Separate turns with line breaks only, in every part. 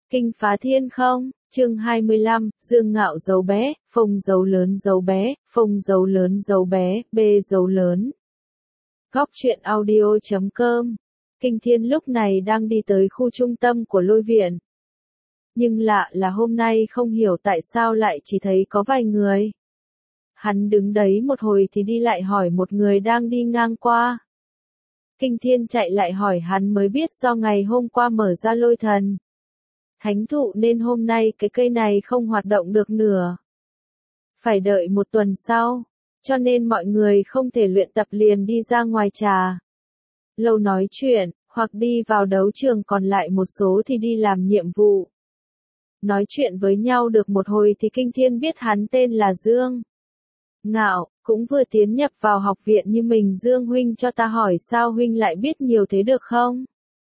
Kinh phá thiên không, chương 25, Dương Ngạo dấu bé, phông dấu lớn dấu bé, phông dấu lớn dấu bé, b dấu lớn. Góc truyện audio.com. Kinh Thiên lúc này đang đi tới khu trung tâm của lôi viện. Nhưng lạ là hôm nay không hiểu tại sao lại chỉ thấy có vài người. Hắn đứng đấy một hồi thì đi lại hỏi một người đang đi ngang qua. Kinh Thiên chạy lại hỏi hắn mới biết do ngày hôm qua mở ra lôi thần thánh thụ nên hôm nay cái cây này không hoạt động được nữa. Phải đợi một tuần sau, cho nên mọi người không thể luyện tập liền đi ra ngoài trà lâu nói chuyện, hoặc đi vào đấu trường, còn lại một số thì đi làm nhiệm vụ. Nói chuyện với nhau được một hồi thì Kinh Thiên biết hắn tên là Dương Ngạo, cũng vừa tiến nhập vào học viện như mình. Dương huynh, cho ta hỏi sao huynh lại biết nhiều thế được không?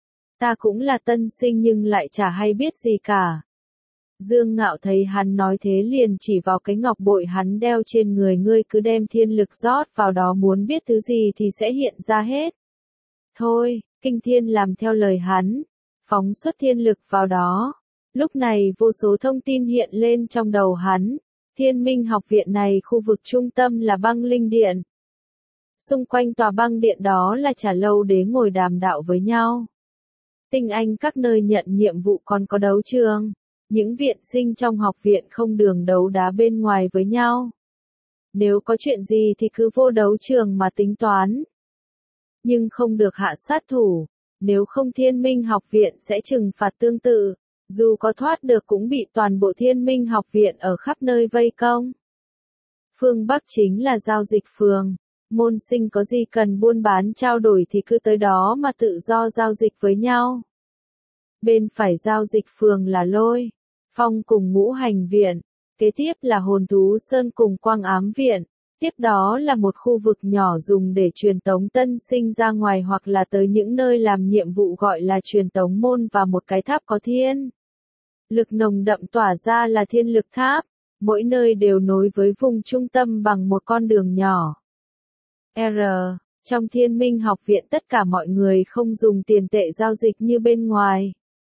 Ta cũng là tân sinh nhưng lại chả hay biết gì cả. Dương Ngạo thấy hắn nói thế liền chỉ vào cái ngọc bội hắn đeo trên người. Ngươi cứ đem thiên lực rót vào đó, muốn biết thứ gì thì sẽ hiện ra hết. Thôi, Kinh Thiên làm theo lời hắn, phóng xuất thiên lực vào đó. Lúc này vô số thông tin hiện lên trong đầu hắn. Thiên Minh học viện này khu vực trung tâm là băng linh điện. Xung quanh tòa băng điện đó là trà lâu để ngồi đàm đạo với nhau. Tinh anh các nơi nhận nhiệm vụ, còn có đấu trường. Những viện sinh trong học viện không đường đấu đá bên ngoài với nhau. Nếu có chuyện gì thì cứ vô đấu trường mà tính toán. Nhưng không được hạ sát thủ, nếu không Thiên Minh học viện sẽ trừng phạt tương tự. Dù có thoát được cũng bị toàn bộ Thiên Minh học viện ở khắp nơi vây công. Phương Bắc chính là giao dịch phường. Môn sinh có gì cần buôn bán trao đổi thì cứ tới đó mà tự do giao dịch với nhau. Bên phải giao dịch phường là Lôi Phong cùng Ngũ Hành viện, kế tiếp là Hồn Thú Sơn cùng Quang Ám viện, tiếp đó là một khu vực nhỏ dùng để truyền tống tân sinh ra ngoài hoặc là tới những nơi làm nhiệm vụ gọi là truyền tống môn, và một cái tháp có thiên lực nồng đậm tỏa ra là thiên lực tháp, mỗi nơi đều nối với vùng trung tâm bằng một con đường nhỏ. Trong Thiên Minh học viện tất cả mọi người không dùng tiền tệ giao dịch như bên ngoài,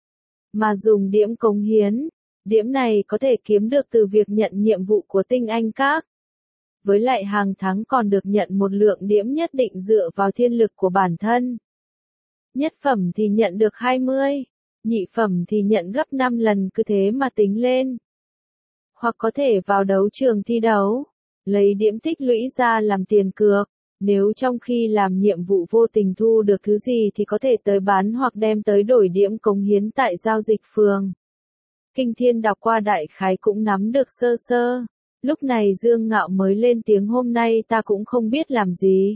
mà dùng điểm cống hiến. Điểm này có thể kiếm được từ việc nhận nhiệm vụ của tinh anh các. Với lại hàng tháng còn được nhận một lượng điểm nhất định dựa vào thiên lực của bản thân. Nhất phẩm thì nhận được 20, nhị phẩm thì nhận gấp 5 lần, cứ thế mà tính lên. Hoặc có thể vào đấu trường thi đấu, lấy điểm tích lũy ra làm tiền cược. Nếu trong khi làm nhiệm vụ vô tình thu được thứ gì thì có thể tới bán hoặc đem tới đổi điểm cống hiến tại giao dịch phường. Kinh Thiên đọc qua đại khái cũng nắm được sơ sơ. Lúc này Dương Ngạo mới lên tiếng, hôm nay ta cũng không biết làm gì,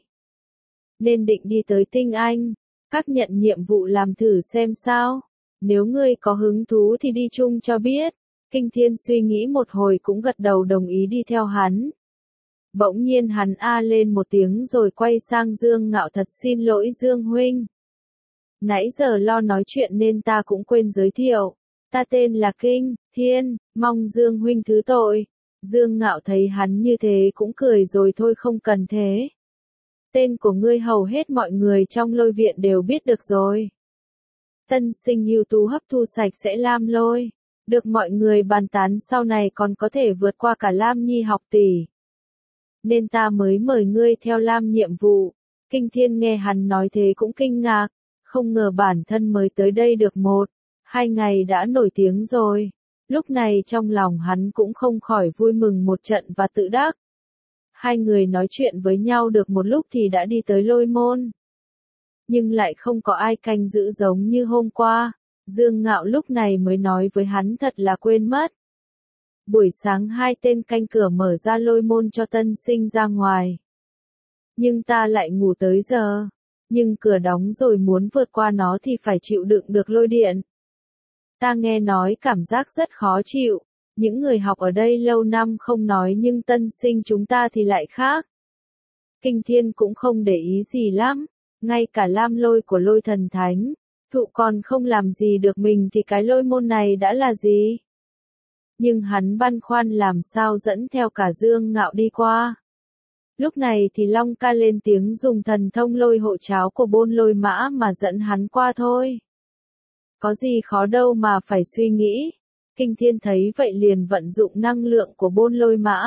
nên định đi tới tinh anh các nhận nhiệm vụ làm thử xem sao. Nếu ngươi có hứng thú thì đi chung cho biết. Kinh Thiên suy nghĩ một hồi cũng gật đầu đồng ý đi theo hắn. Bỗng nhiên hắn a lên một tiếng rồi quay sang Dương Ngạo, thật xin lỗi Dương huynh. Nãy giờ lo nói chuyện nên ta cũng quên giới thiệu. Ta tên là Kinh Thiên, mong Dương huynh thứ tội. Dương Ngạo thấy hắn như thế cũng cười rồi, thôi không cần thế. Tên của ngươi hầu hết mọi người trong lôi viện đều biết được rồi. Tân sinh ưu tú hấp thu sạch sẽ Lam Lôi, được mọi người bàn tán sau này còn có thể vượt qua cả Lam Nhi học tỷ. Nên ta mới mời ngươi theo Lam nhiệm vụ. Kinh Thiên nghe hắn nói thế cũng kinh ngạc, không ngờ bản thân mới tới đây được 1-2 ngày đã nổi tiếng rồi. Lúc này trong lòng hắn cũng không khỏi vui mừng một trận và tự đắc. Hai người nói chuyện với nhau được một lúc thì đã đi tới lôi môn. Nhưng lại không có ai canh giữ giống như hôm qua. Dương Ngạo lúc này mới nói với hắn, thật là quên mất. Buổi sáng 2 tên canh cửa mở ra lôi môn cho tân sinh ra ngoài. Nhưng ta lại ngủ tới giờ. Nhưng cửa đóng rồi, muốn vượt qua nó thì phải chịu đựng được lôi điện. Ta nghe nói cảm giác rất khó chịu. Những người học ở đây lâu năm không nói, nhưng tân sinh chúng ta thì lại khác. Kinh Thiên cũng không để ý gì lắm. Ngay cả lam lôi của lôi thần thánh thụ còn không làm gì được mình thì cái lôi môn này đã là gì? Nhưng hắn băn khoăn làm sao dẫn theo cả Dương Ngạo đi qua. Lúc này thì Long Ca lên tiếng dùng thần thông lôi hộ cháo của Bôn Lôi Mã mà dẫn hắn qua thôi. Có gì khó đâu mà phải suy nghĩ. Kinh Thiên thấy vậy liền vận dụng năng lượng của Bôn Lôi Mã,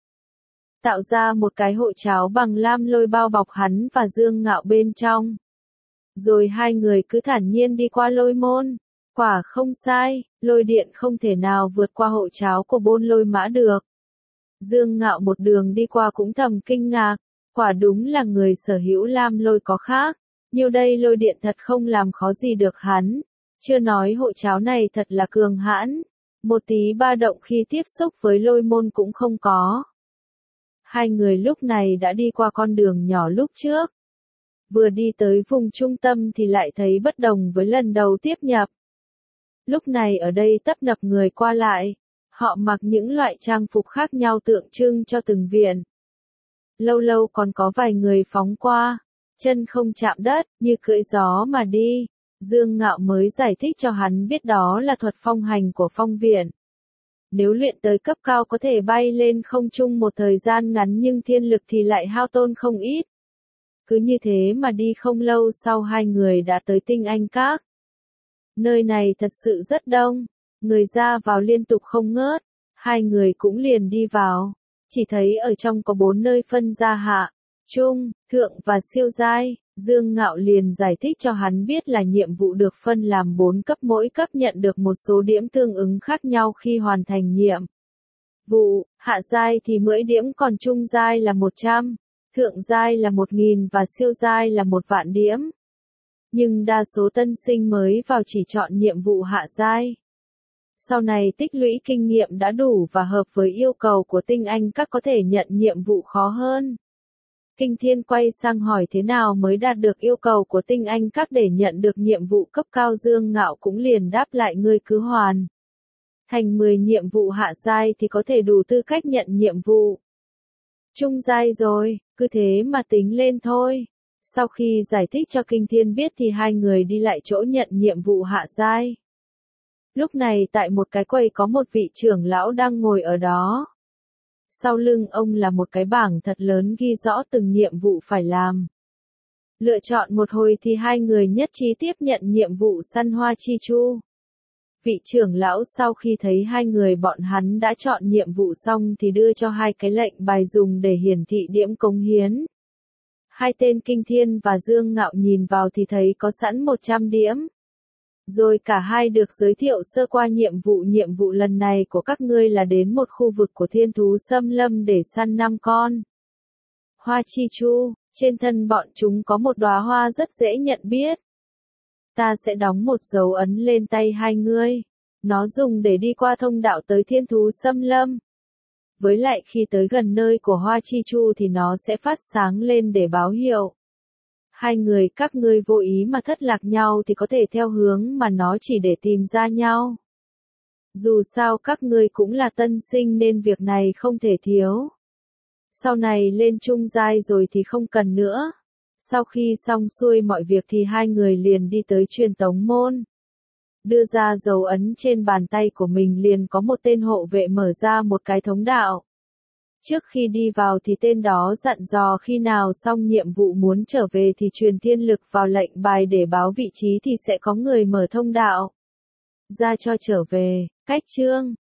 tạo ra một cái hộ cháo bằng lam lôi bao bọc hắn và Dương Ngạo bên trong. Rồi hai người cứ thản nhiên đi qua lôi môn. Quả không sai, lôi điện không thể nào vượt qua hộ cháo của Bôn Lôi Mã được. Dương Ngạo một đường đi qua cũng thầm kinh ngạc, quả đúng là người sở hữu lam lôi có khác, nhiều đây lôi điện thật không làm khó gì được hắn. Chưa nói hộ cháo này thật là cường hãn, một tí ba động khi tiếp xúc với lôi môn cũng không có. Hai người lúc này đã đi qua con đường nhỏ lúc trước. Vừa đi tới vùng trung tâm thì lại thấy bất đồng với lần đầu tiếp nhập. Lúc này ở đây tấp nập người qua lại, họ mặc những loại trang phục khác nhau tượng trưng cho từng viện. Lâu lâu còn có vài người phóng qua, chân không chạm đất, như cưỡi gió mà đi. Dương Ngạo mới giải thích cho hắn biết đó là thuật phong hành của phong viện. Nếu luyện tới cấp cao có thể bay lên không trung một thời gian ngắn nhưng thiên lực thì lại hao tổn không ít. Cứ như thế mà đi không lâu sau hai người đã tới Tinh Anh Các. Nơi này thật sự rất đông, người ra vào liên tục không ngớt, hai người cũng liền đi vào. Chỉ thấy ở trong có 4 nơi phân ra hạ, trung, thượng và siêu giai. Dương Ngạo liền giải thích cho hắn biết là nhiệm vụ được phân làm 4 cấp, mỗi cấp nhận được một số điểm tương ứng khác nhau khi hoàn thành nhiệm vụ. Hạ giai thì 10 điểm, còn trung giai là 100, thượng giai là 1000 và siêu giai là 1.000 điểm. Nhưng đa số tân sinh mới vào chỉ chọn nhiệm vụ hạ giai. Sau này tích lũy kinh nghiệm đã đủ và hợp với yêu cầu của Tinh Anh Các có thể nhận nhiệm vụ khó hơn. Kinh Thiên quay sang hỏi thế nào mới đạt được yêu cầu của Tinh Anh Các để nhận được nhiệm vụ cấp cao. Dương Ngạo cũng liền đáp lại ngươi cứ hoàn thành 10 nhiệm vụ hạ giai thì có thể đủ tư cách nhận nhiệm vụ trung giai rồi, cứ thế mà tính lên thôi. Sau khi giải thích cho Kinh Thiên biết thì hai người đi lại chỗ nhận nhiệm vụ hạ giai. Lúc này tại một cái quầy có một vị trưởng lão đang ngồi ở đó. Sau lưng ông là một cái bảng thật lớn ghi rõ từng nhiệm vụ phải làm. Lựa chọn một hồi thì hai người nhất trí tiếp nhận nhiệm vụ săn hoa chi chu. Vị trưởng lão sau khi thấy hai người bọn hắn đã chọn nhiệm vụ xong thì đưa cho hai cái lệnh bài dùng để hiển thị điểm cống hiến. Hai tên Kinh Thiên và Dương Ngạo nhìn vào thì thấy có sẵn 100 điểm. Rồi cả hai được giới thiệu sơ qua nhiệm vụ lần này của các ngươi là đến một khu vực của thiên thú xâm lâm để săn 5 con hoa chi chu, trên thân bọn chúng có một đóa hoa rất dễ nhận biết. Ta sẽ đóng một dấu ấn lên tay hai ngươi, nó dùng để đi qua thông đạo tới thiên thú xâm lâm. Với lại khi tới gần nơi của hoa chi chu thì nó sẽ phát sáng lên để báo hiệu. Hai người các ngươi vô ý mà thất lạc nhau thì có thể theo hướng mà nó chỉ để tìm ra nhau. Dù sao các ngươi cũng là tân sinh nên việc này không thể thiếu. Sau này lên trung giai rồi thì không cần nữa. Sau khi xong xuôi mọi việc thì hai người liền đi tới truyền tống môn. Đưa ra dấu ấn trên bàn tay của mình liền có một tên hộ vệ mở ra một cái thông đạo. Trước khi đi vào thì tên đó dặn dò khi nào xong nhiệm vụ muốn trở về thì truyền thiên lực vào lệnh bài để báo vị trí thì sẽ có người mở thông đạo ra cho trở về. Cách chương